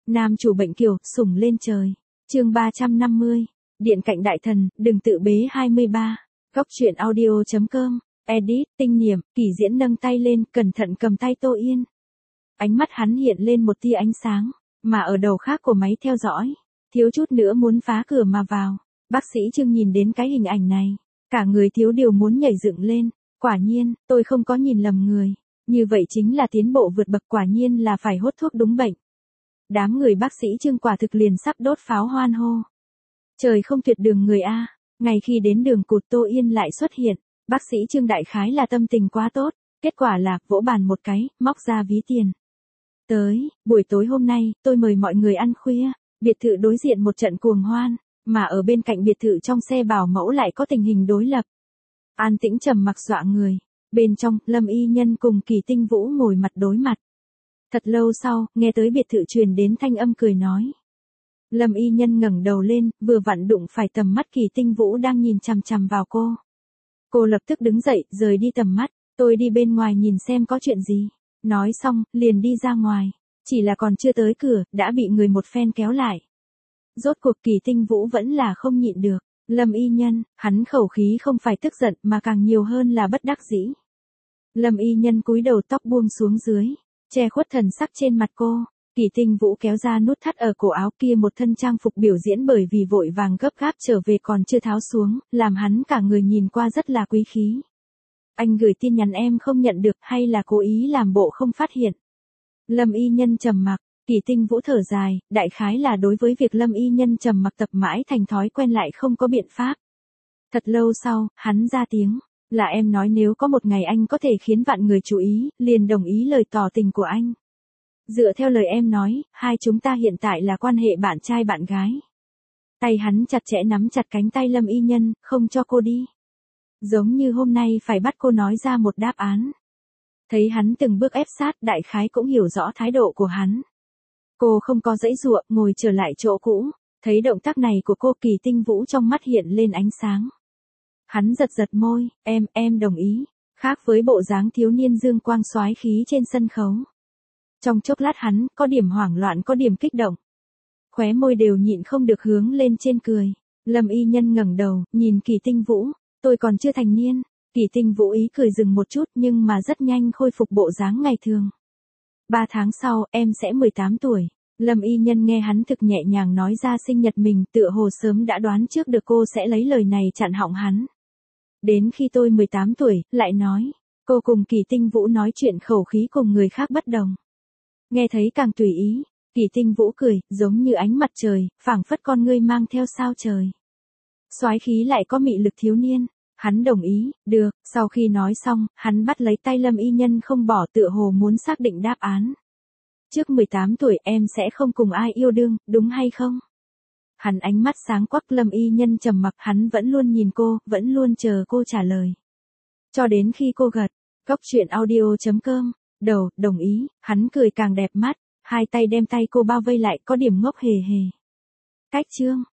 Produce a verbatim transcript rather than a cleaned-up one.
Nam chủ bệnh kiều, sủng lên trời. Chương ba trăm năm mươi. Điện cạnh đại thần, đừng tự bế hai mươi ba. Góc truyện audio chấm com. Edit, tinh niệm, Kỳ Diễn nâng tay lên, cẩn thận cầm tay Tô Yên. Ánh mắt hắn hiện lên một tia ánh sáng, mà ở đầu khác của máy theo dõi, thiếu chút nữa muốn phá cửa mà vào. Bác sĩ Trương nhìn đến cái hình ảnh này, cả người thiếu điều muốn nhảy dựng lên. Quả nhiên, tôi không có nhìn lầm người. Như vậy chính là tiến bộ vượt bậc, quả nhiên là phải hốt thuốc đúng bệnh. Đám người bác sĩ Trương quả thực liền sắp đốt pháo hoan hô. Trời không tuyệt đường người a. Ngay khi đến đường cụt Tô Yên lại xuất hiện, bác sĩ Trương đại khái là tâm tình quá tốt, kết quả là vỗ bàn một cái, móc ra ví tiền. Tới, buổi tối hôm nay, tôi mời mọi người ăn khuya. Biệt thự đối diện một trận cuồng hoan, mà ở bên cạnh biệt thự trong xe bảo mẫu lại có tình hình đối lập. An tĩnh trầm mặc dọa người. Bên trong, Lâm Y Nhân cùng Kỳ Tinh Vũ ngồi mặt đối mặt. Thật lâu sau, nghe tới biệt thự truyền đến thanh âm cười nói. Lâm Y Nhân ngẩng đầu lên, vừa vặn đụng phải tầm mắt Kỳ Tinh Vũ đang nhìn chằm chằm vào cô. Cô lập tức đứng dậy, rời đi tầm mắt. Tôi đi bên ngoài nhìn xem có chuyện gì. Nói xong, liền đi ra ngoài. Chỉ là còn chưa tới cửa, đã bị người một phen kéo lại. Rốt cuộc Kỳ Tinh Vũ vẫn là không nhịn được. Lâm Y Nhân, hắn khẩu khí không phải tức giận mà càng nhiều hơn là bất đắc dĩ. Lâm Y Nhân cúi đầu, tóc buông xuống dưới, che khuất thần sắc trên mặt cô. Kỳ Tinh Vũ kéo ra nút thắt ở cổ áo kia, một thân trang phục biểu diễn bởi vì vội vàng gấp gáp trở về còn chưa tháo xuống, làm hắn cả người nhìn qua rất là quý khí. Anh gửi tin nhắn em không nhận được hay là cố ý làm bộ không phát hiện? Lâm Y Nhân trầm mặc. Kỳ Tinh Vũ thở dài, đại khái là đối với việc Lâm Y Nhân trầm mặc tập mãi thành thói quen lại không có biện pháp. Thật lâu sau, hắn ra tiếng, là em nói nếu có một ngày anh có thể khiến vạn người chú ý, liền đồng ý lời tỏ tình của anh. Dựa theo lời em nói, hai chúng ta hiện tại là quan hệ bạn trai bạn gái. Tay hắn chặt chẽ nắm chặt cánh tay Lâm Y Nhân, không cho cô đi. Giống như hôm nay phải bắt cô nói ra một đáp án. Thấy hắn từng bước ép sát, đại khái cũng hiểu rõ thái độ của hắn. Cô không có giãy giụa, ngồi trở lại chỗ cũ. Thấy động tác này của cô, Kỳ Tinh Vũ trong mắt hiện lên ánh sáng. Hắn giật giật môi, em, em đồng ý. Khác với bộ dáng thiếu niên dương quang soái khí trên sân khấu. Trong chốc lát hắn, có điểm hoảng loạn, có điểm kích động. Khóe môi đều nhịn không được hướng lên trên cười. Lâm Y Nhân ngẩng đầu, nhìn Kỳ Tinh Vũ. Tôi còn chưa thành niên. Kỳ Tinh Vũ ý cười dừng một chút nhưng mà rất nhanh khôi phục bộ dáng ngày thường. Ba tháng sau, em sẽ mười tám tuổi. Lâm Y Nhân nghe hắn thực nhẹ nhàng nói ra sinh nhật mình, tựa hồ sớm đã đoán trước được cô sẽ lấy lời này chặn họng hắn. Đến khi tôi mười tám tuổi, lại nói. Cô cùng Kỳ Tinh Vũ nói chuyện khẩu khí cùng người khác bất đồng. Nghe thấy càng tùy ý. Kỳ Tinh Vũ cười, giống như ánh mặt trời, phảng phất con ngươi mang theo sao trời. Soái khí lại có mị lực thiếu niên. Hắn đồng ý, được. Sau khi nói xong, hắn bắt lấy tay Lâm Y Nhân không bỏ, tựa hồ muốn xác định đáp án. Trước mười tám tuổi em sẽ không cùng ai yêu đương, đúng hay không? Hắn ánh mắt sáng quắc. Lâm Y Nhân trầm mặc, hắn vẫn luôn nhìn cô, vẫn luôn chờ cô trả lời. Cho đến khi cô gật. Góc truyện audio chấm com. Đầu, đồng ý. Hắn cười càng đẹp mắt. Hai tay đem tay cô bao vây lại, có điểm ngốc hề hề. Cách chương.